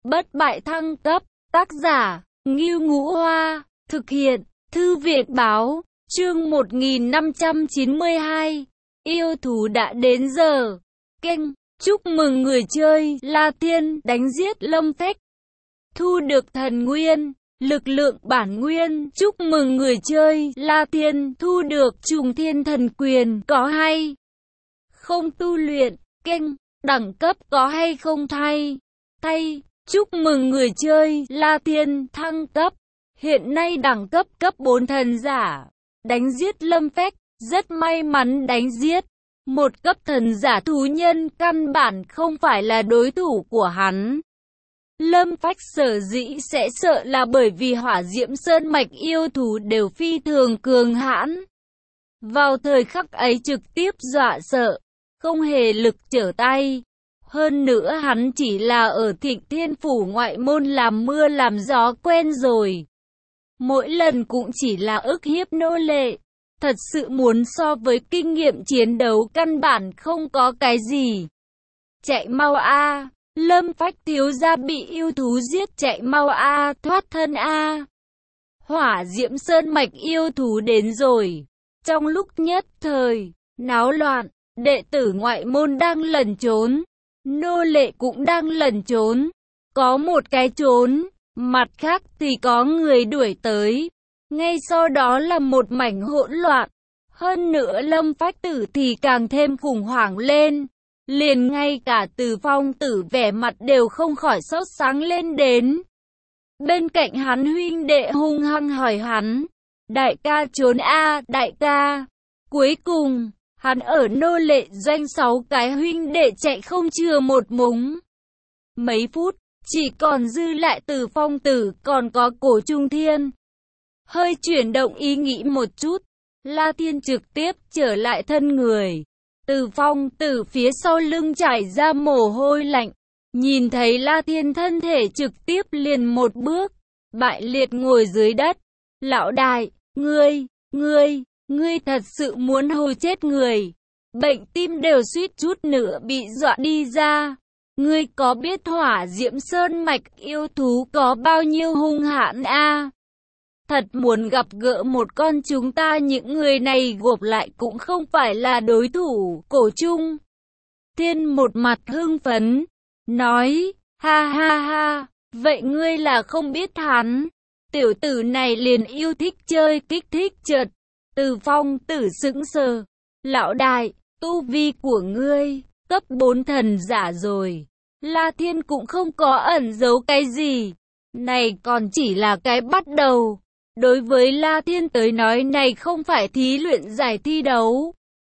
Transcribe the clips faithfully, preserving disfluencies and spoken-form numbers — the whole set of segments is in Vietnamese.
Bất bại thăng cấp, tác giả, Ngưu Ngũ Hoa, thực hiện, Thư viện Báo, chương một nghìn năm trăm chín mươi hai, yêu thú đã đến giờ. Kênh, chúc mừng người chơi, La Thiên, đánh giết Lâm Phách, thu được thần nguyên, lực lượng bản nguyên. Chúc mừng người chơi, La Thiên, thu được trùng thiên thần quyền, có hay không tu luyện. Kênh, đẳng cấp có hay không thay, thay. Chúc mừng người chơi, La Thiên, thăng cấp. Hiện nay đẳng cấp cấp bốn thần giả. Đánh giết Lâm Phách, rất may mắn đánh giết. Một cấp thần giả thú nhân căn bản không phải là đối thủ của hắn. Lâm Phách sở dĩ sẽ sợ là bởi vì hỏa diễm sơn mạch yêu thú đều phi thường cường hãn. Vào thời khắc ấy trực tiếp dọa sợ, không hề lực trở tay. Hơn nữa hắn chỉ là ở Thịnh Thiên Phủ ngoại môn làm mưa làm gió quen rồi. Mỗi lần cũng chỉ là ức hiếp nô lệ. Thật sự muốn so với kinh nghiệm chiến đấu căn bản không có cái gì. Chạy mau a, Lâm Phách thiếu gia bị yêu thú giết, chạy mau a, thoát thân a. Hỏa diễm sơn mạch yêu thú đến rồi. Trong lúc nhất thời náo loạn, đệ tử ngoại môn đang lẩn trốn, nô lệ cũng đang lẩn trốn. Có một cái trốn, mặt khác thì có người đuổi tới. Ngay sau đó là một mảnh hỗn loạn. Hơn nữa Lâm Phách tử thì càng thêm khủng hoảng lên. Liền ngay cả Từ Phong tử vẻ mặt đều không khỏi sốt sáng lên đến. Bên cạnh hắn huynh đệ hung hăng hỏi hắn, đại ca trốn a, đại ca. Cuối cùng, hắn ở nô lệ doanh sáu cái huynh đệ chạy không chừa một mống. Mấy phút, chỉ còn dư lại Từ Phong tử còn có Cổ Trung Thiên. Hơi chuyển động ý nghĩ một chút, La Thiên trực tiếp trở lại thân người. Từ Phong từ phía sau lưng chảy ra mồ hôi lạnh. Nhìn thấy La Thiên thân thể trực tiếp liền một bước, bại liệt ngồi dưới đất. Lão đại, ngươi, ngươi, ngươi thật sự muốn hù chết người. Bệnh tim đều suýt chút nữa bị dọa đi ra. Ngươi có biết hỏa diễm sơn mạch yêu thú có bao nhiêu hung hãn a? Thật muốn gặp gỡ một con chúng ta những người này gộp lại cũng không phải là đối thủ. Cổ Trung Thiên một mặt hưng phấn, nói, ha ha ha, vậy ngươi là không biết hắn. Tiểu tử này liền yêu thích chơi kích thích chợt. Từ Phong tử sững sờ, lão đại, tu vi của ngươi, cấp bốn thần giả rồi. La Thiên cũng không có ẩn giấu cái gì. Này còn chỉ là cái bắt đầu. Đối với La Thiên tới nói này không phải thí luyện giải thi đấu,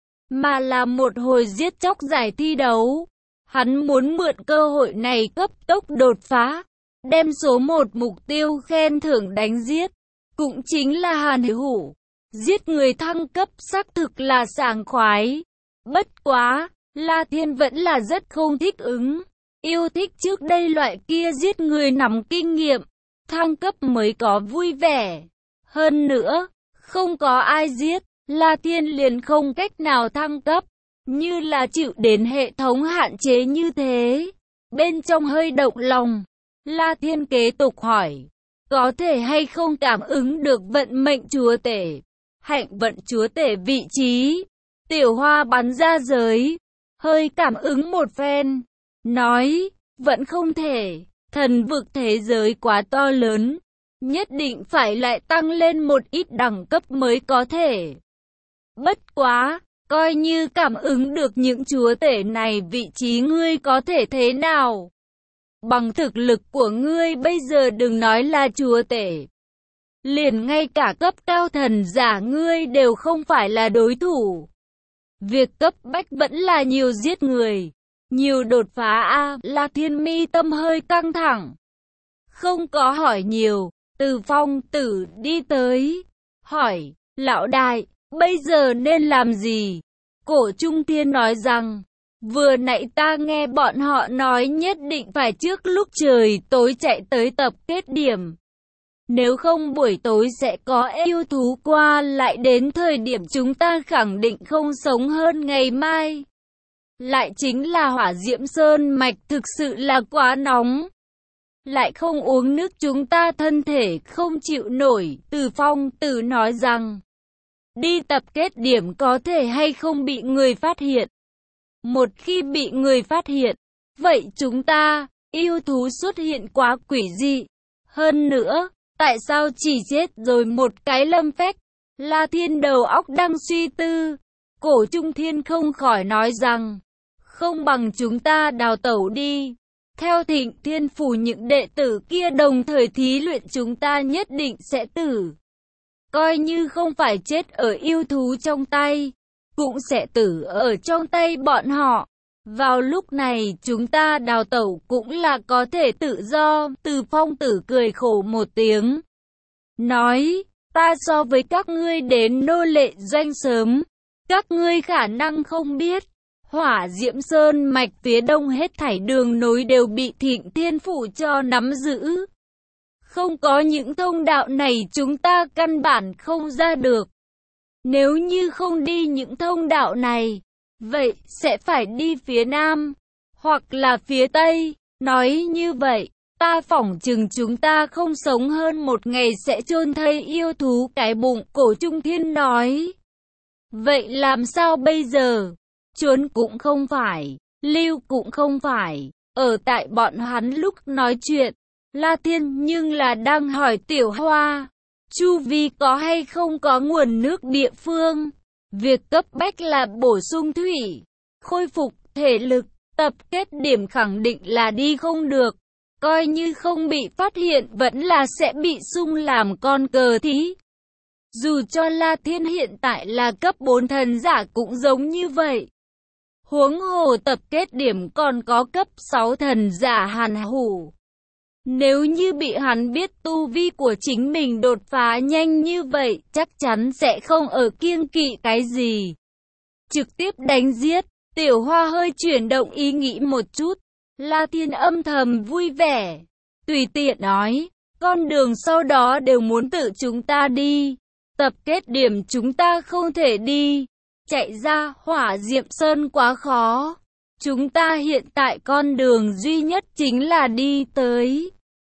mà là một hồi giết chóc giải thi đấu. Hắn muốn mượn cơ hội này cấp tốc đột phá, đem số một mục tiêu khen thưởng đánh giết. Cũng chính là Hàn Hữu. Giết người thăng cấp xác thực là sảng khoái. Bất quá, La Thiên vẫn là rất không thích ứng. Yêu thích trước đây loại kia giết người nắm kinh nghiệm, thăng cấp mới có vui vẻ. Hơn nữa, không có ai giết, La Thiên liền không cách nào thăng cấp, như là chịu đến hệ thống hạn chế như thế. Bên trong hơi động lòng, La Thiên kế tục hỏi, có thể hay không cảm ứng được vận mệnh chúa tể, hạnh vận chúa tể vị trí. Tiểu Hoa bắn ra giới, hơi cảm ứng một phen, nói, vẫn không thể, thần vực thế giới quá to lớn. Nhất định phải lại tăng lên một ít đẳng cấp mới có thể. Bất quá, coi như cảm ứng được những chúa tể này vị trí ngươi có thể thế nào? Bằng thực lực của ngươi bây giờ đừng nói là chúa tể. Liền ngay cả cấp cao thần giả ngươi đều không phải là đối thủ. Việc cấp bách vẫn là nhiều giết người, nhiều đột phá a. La Thiên mi tâm hơi căng thẳng. Không có hỏi nhiều. Từ Phong tử đi tới, hỏi, lão đại, bây giờ nên làm gì? Cổ Trung Thiên nói rằng, vừa nãy ta nghe bọn họ nói nhất định phải trước lúc trời tối chạy tới tập kết điểm. Nếu không buổi tối sẽ có yêu thú qua lại đến thời điểm chúng ta khẳng định không sống hơn ngày mai. Lại chính là hỏa diễm sơn mạch thực sự là quá nóng. lại không uống nước chúng ta thân thể không chịu nổi. Từ Phong Tử nói rằng, đi tập kết điểm có thể hay không bị người phát hiện. Một khi bị người phát hiện, vậy chúng ta, yêu thú xuất hiện quá quỷ dị. Hơn nữa, tại sao chỉ chết rồi một cái Lâm Phách? La Thiên đầu óc đang suy tư. Cổ Trung Thiên không khỏi nói rằng, không bằng chúng ta đào tẩu đi. Theo Thịnh Thiên Phủ những đệ tử kia đồng thời thí luyện chúng ta nhất định sẽ tử. Coi như không phải chết ở yêu thú trong tay, cũng sẽ tử ở trong tay bọn họ. Vào lúc này chúng ta đào tẩu cũng là có thể tự do. Từ Phong Tử cười khổ một tiếng, nói, ta so với các ngươi đến nô lệ doanh sớm. Các ngươi khả năng không biết, Hỏa Diễm Sơn mạch phía đông hết thảy đường nối đều bị Thịnh Thiên Phủ cho nắm giữ. Không có những thông đạo này chúng ta căn bản không ra được. Nếu như không đi những thông đạo này, vậy sẽ phải đi phía nam, hoặc là phía tây. Nói như vậy, ta phỏng chừng chúng ta không sống hơn một ngày sẽ chôn thây yêu thú cái bụng. Cổ Trung Thiên nói, vậy làm sao bây giờ? Trốn cũng không phải, lưu cũng không phải. Ở tại bọn hắn lúc nói chuyện, La Thiên nhưng là đang hỏi Tiểu Hoa, chu vi có hay không có nguồn nước địa phương. Việc cấp bách là bổ sung thủy, khôi phục thể lực. Tập kết điểm khẳng định là đi không được. Coi như không bị phát hiện vẫn là sẽ bị sung làm con cờ thí. Dù cho La Thiên hiện tại là cấp bốn thần giả cũng giống như vậy. Huống hồ tập kết điểm còn có cấp sáu thần giả Hàn Hủ. Nếu như bị hắn biết tu vi của chính mình đột phá nhanh như vậy, chắc chắn sẽ không ở kiêng kỵ cái gì. Trực tiếp đánh giết. Tiểu Hoa hơi chuyển động ý nghĩ một chút. La Thiên âm thầm vui vẻ, tùy tiện nói, con đường sau đó đều muốn tự chúng ta đi. Tập kết điểm chúng ta không thể đi. Chạy ra Hỏa Diệm Sơn quá khó. Chúng ta hiện tại con đường duy nhất chính là đi tới.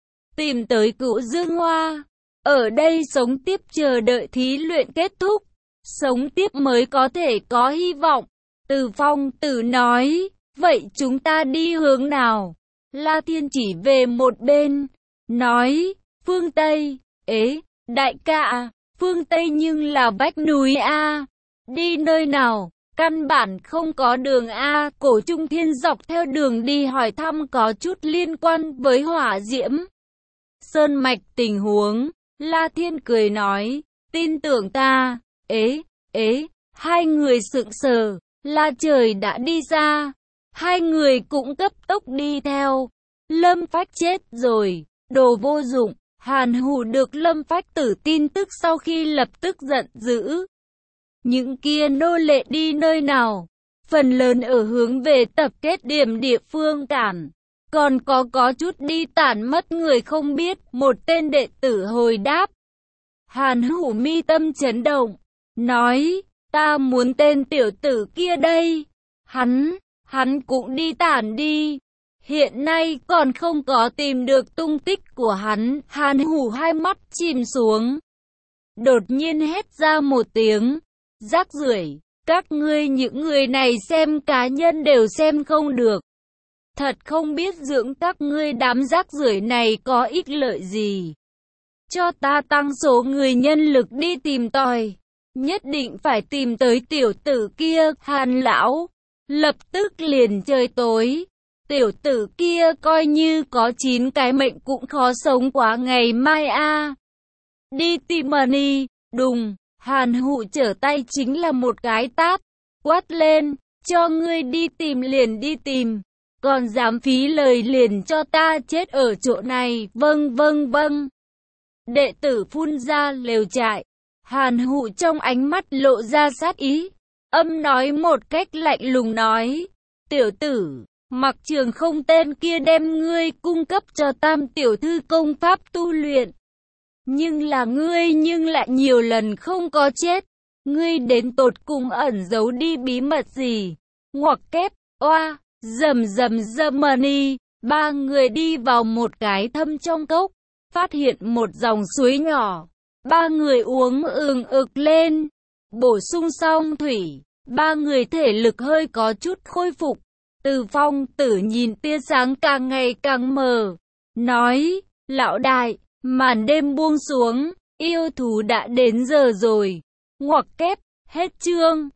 Tìm tới Cửu Dương Hoa. Ở đây sống tiếp chờ đợi thí luyện kết thúc. Sống tiếp mới có thể có hy vọng. Từ Phong Tử nói, vậy chúng ta đi hướng nào? La Thiên chỉ về một bên, nói, phương Tây. Ế, đại ca, phương Tây nhưng là vách núi A. Đi nơi nào? Căn bản không có đường A. Cổ Trung Thiên dọc theo đường đi hỏi thăm có chút liên quan với Hỏa Diễm Sơn mạch tình huống. La Thiên cười nói, tin tưởng ta. Ế, ế, hai người sững sờ. La Trời đã đi ra, hai người cũng cấp tốc đi theo. Lâm Phách chết rồi, đồ vô dụng. Hàn Hủ được Lâm Phách tử tin tức sau khi lập tức giận dữ. Những kia nô lệ đi nơi nào? Phần lớn ở hướng về tập kết điểm địa phương cản. Còn có có chút đi tản mất người không biết. Một tên đệ tử hồi đáp. Hàn Hủ mi tâm chấn động, nói, ta muốn tên tiểu tử kia đây. Hắn, hắn cũng đi tản đi. Hiện nay còn không có tìm được tung tích của hắn. Hàn Hủ hai mắt chìm xuống. Đột nhiên hét ra một tiếng. Rác rưởi, các ngươi những người này xem cá nhân đều xem không được. Thật không biết dưỡng các ngươi đám rác rưởi này có ích lợi gì. Cho ta tăng số người nhân lực đi tìm tòi. Nhất định phải tìm tới tiểu tử kia. Hàn lão lập tức liền trời tối. Tiểu tử kia coi như có chín cái mệnh cũng khó sống quá ngày mai a. À. Đi tìm Money. Đùng. Hàn Hủ trở tay chính là một cái tát. Quát lên. Cho ngươi đi tìm liền đi tìm. Còn dám phí lời liền cho ta chết ở chỗ này. Vâng vâng vâng. Đệ tử phun ra lều trại. Hàn Hủ trong ánh mắt lộ ra sát ý. Âm nói một cách lạnh lùng nói. Tiểu tử, Mặc Trường Không tên kia đem ngươi cung cấp cho tam tiểu thư công pháp tu luyện. Nhưng là ngươi nhưng lại nhiều lần không có chết. Ngươi đến tột cùng ẩn giấu đi bí mật gì? Ngoặc kép, oa, rầm rầm rầm money. Ba người đi vào một cái thâm trong cốc, phát hiện một dòng suối nhỏ. Ba người uống ừng ực lên, bổ sung xong thủy, ba người thể lực hơi có chút khôi phục. Từ Phong Tử nhìn tia sáng càng ngày càng mờ, nói, lão đại, màn đêm buông xuống, yêu thú đã đến giờ rồi. Ngoặc kép, hết chương.